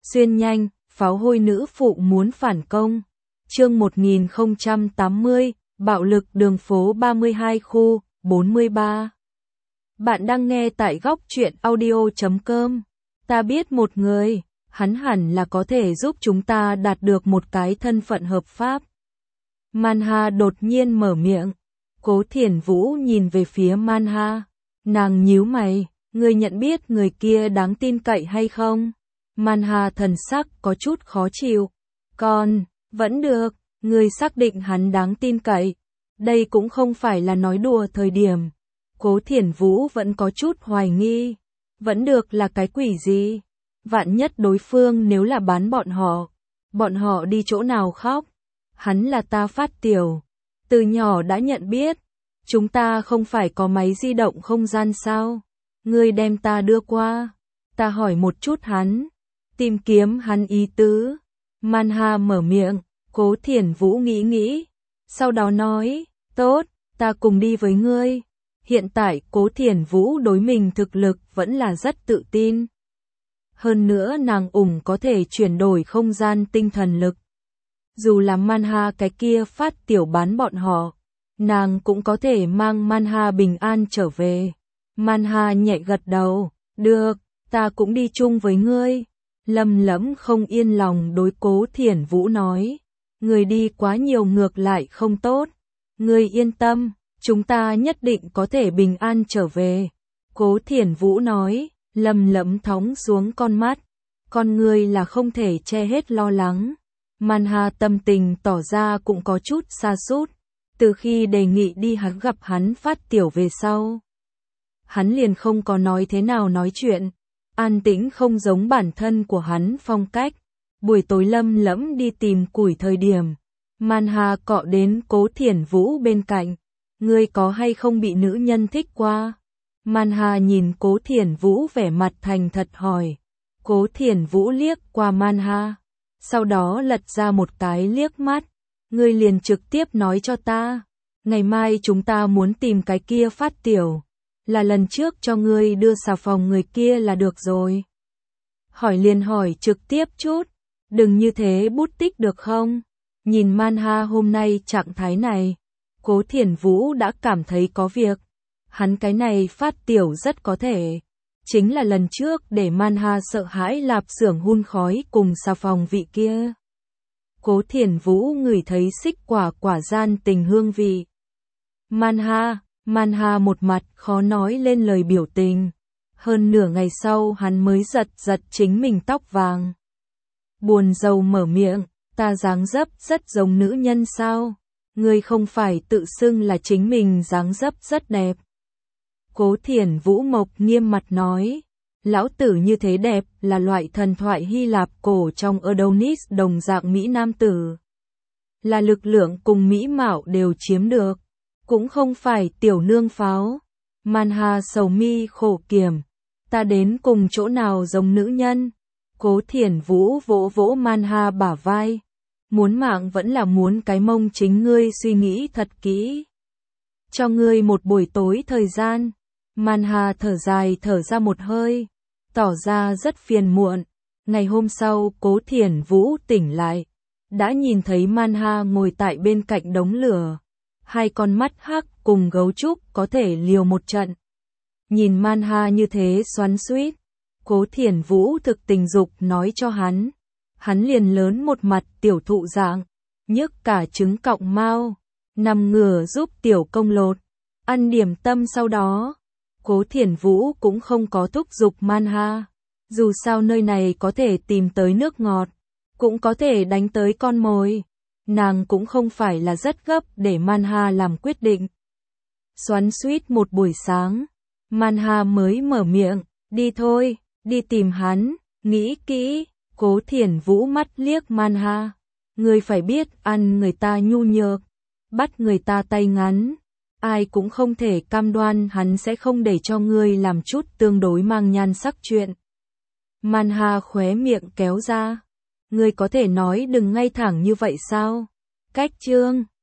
Xuyên nhanh, pháo hôi nữ phụ muốn phản công. Chương 1080, bạo lực đường phố 32 khu, 43. Bạn đang nghe tại góc truyện audio.com. Ta biết một người, hắn hẳn là có thể giúp chúng ta đạt được một cái thân phận hợp pháp. Manha đột nhiên mở miệng. Cố Thiển Vũ nhìn về phía Manha. Nàng nhíu mày, ngươi nhận biết người kia đáng tin cậy hay không? Manha thần sắc có chút khó chịu. Vẫn được, ngươi xác định hắn đáng tin cậy. Đây cũng không phải là nói đùa thời điểm. Cố Thiển Vũ vẫn có chút hoài nghi. Vẫn được là cái quỷ gì? Vạn nhất đối phương nếu là bán bọn họ đi chỗ nào khóc? Hắn là ta Phát Tiểu. Từ nhỏ đã nhận biết. Chúng ta không phải có máy di động không gian sao? Ngươi đem ta đưa qua. Ta hỏi một chút hắn. Tìm kiếm hắn ý tứ. Manha mở miệng. Cố Thiển Vũ nghĩ. Sau đó nói. Tốt, ta cùng đi với ngươi. Hiện tại Cố Thiển Vũ đối mình thực lực vẫn là rất tự tin. Hơn nữa nàng có thể chuyển đổi không gian tinh thần lực. Dù là Manha cái kia Phát Tiểu bán bọn họ, nàng cũng có thể mang Manha bình an trở về. Manha nhẹ gật đầu. Được, ta cũng đi chung với ngươi. Lâm Lẫm không yên lòng đối Cố Thiển Vũ nói. Người đi quá nhiều ngược lại không tốt. Ngươi yên tâm, chúng ta nhất định có thể bình an trở về. Cố Thiển Vũ nói. Lâm Lẫm thóng xuống con mắt. Con ngươi là không thể che hết lo lắng. Manha tâm tình tỏ ra cũng có chút sa sút. Từ khi đề nghị đi gặp hắn Phát Tiểu về sau, hắn liền không có nói thế nào nói chuyện. An tĩnh không giống bản thân của hắn phong cách. Buổi tối Lâm Lẫm đi tìm củi thời điểm, Manha cọ đến Cố Thiển Vũ bên cạnh. Ngươi có hay không bị nữ nhân thích qua? Manha nhìn Cố Thiển Vũ vẻ mặt thành thật hỏi. Cố Thiển Vũ liếc qua Manha, sau đó lật ra một cái liếc mắt. Ngươi liền trực tiếp nói cho ta. Ngày mai chúng ta muốn tìm cái kia Phát Tiểu. Là lần trước cho ngươi đưa xà phòng người kia là được rồi. Hỏi liền hỏi trực tiếp chút. Đừng như thế bút tích được không? Nhìn Manha hôm nay trạng thái này, Cố Thiển Vũ đã cảm thấy có việc. Hắn cái này Phát Tiểu rất có thể chính là lần trước để Manha sợ hãi lạp xưởng hun khói cùng xà phòng vị kia. Cố Thiển Vũ ngửi thấy xích quả gian tình hương vị. Manha một mặt khó nói lên lời biểu tình. Hơn nửa ngày sau hắn mới giật chính mình tóc vàng. Buồn rầu mở miệng. Ta dáng dấp rất giống nữ nhân sao? Ngươi không phải tự xưng là chính mình dáng dấp rất đẹp. Cố Thiển Vũ mộc nghiêm mặt nói. Lão tử như thế đẹp là loại thần thoại Hy Lạp cổ trong Adonis đồng dạng Mỹ Nam tử. Là lực lượng cùng mỹ mạo đều chiếm được. Cũng không phải tiểu nương pháo. Manha sầu mi khổ kiểm. Ta đến cùng chỗ nào giống nữ nhân? Cố Thiển Vũ vỗ Manha bả vai. Muốn mạng vẫn là muốn cái mông chính ngươi suy nghĩ thật kỹ. Cho ngươi một buổi tối thời gian. Manha thở dài thở ra một hơi. Tỏ ra rất phiền muộn. Ngày hôm sau Cố Thiển Vũ tỉnh lại. Đã nhìn thấy Manha ngồi tại bên cạnh đống lửa. Hai con mắt hắc cùng gấu trúc có thể liều một trận. Nhìn Manha như thế xoắn xuýt, Cố Thiển Vũ thực tình dục nói cho hắn. Hắn liền lớn một mặt tiểu thụ dạng, nhức cả trứng cọng mao, nằm ngửa giúp tiểu công lột, ăn điểm tâm sau đó. Cố Thiển Vũ cũng không có thúc giục Manha. Dù sao nơi này có thể tìm tới nước ngọt, cũng có thể đánh tới con mồi. Nàng cũng không phải là rất gấp để Manha làm quyết định. Xoắn xuýt một buổi sáng, Manha mới mở miệng. Đi thôi, đi tìm hắn, nghĩ kỹ. Cố Thiển Vũ mắt liếc Manha. Ngươi phải biết ăn người ta nhu nhược, bắt người ta tay ngắn. Ai cũng không thể cam đoan hắn sẽ không để cho ngươi làm chút tương đối mang nhan sắc chuyện. Manha khóe miệng kéo ra. Ngươi có thể nói đừng ngay thẳng như vậy sao? Cách chương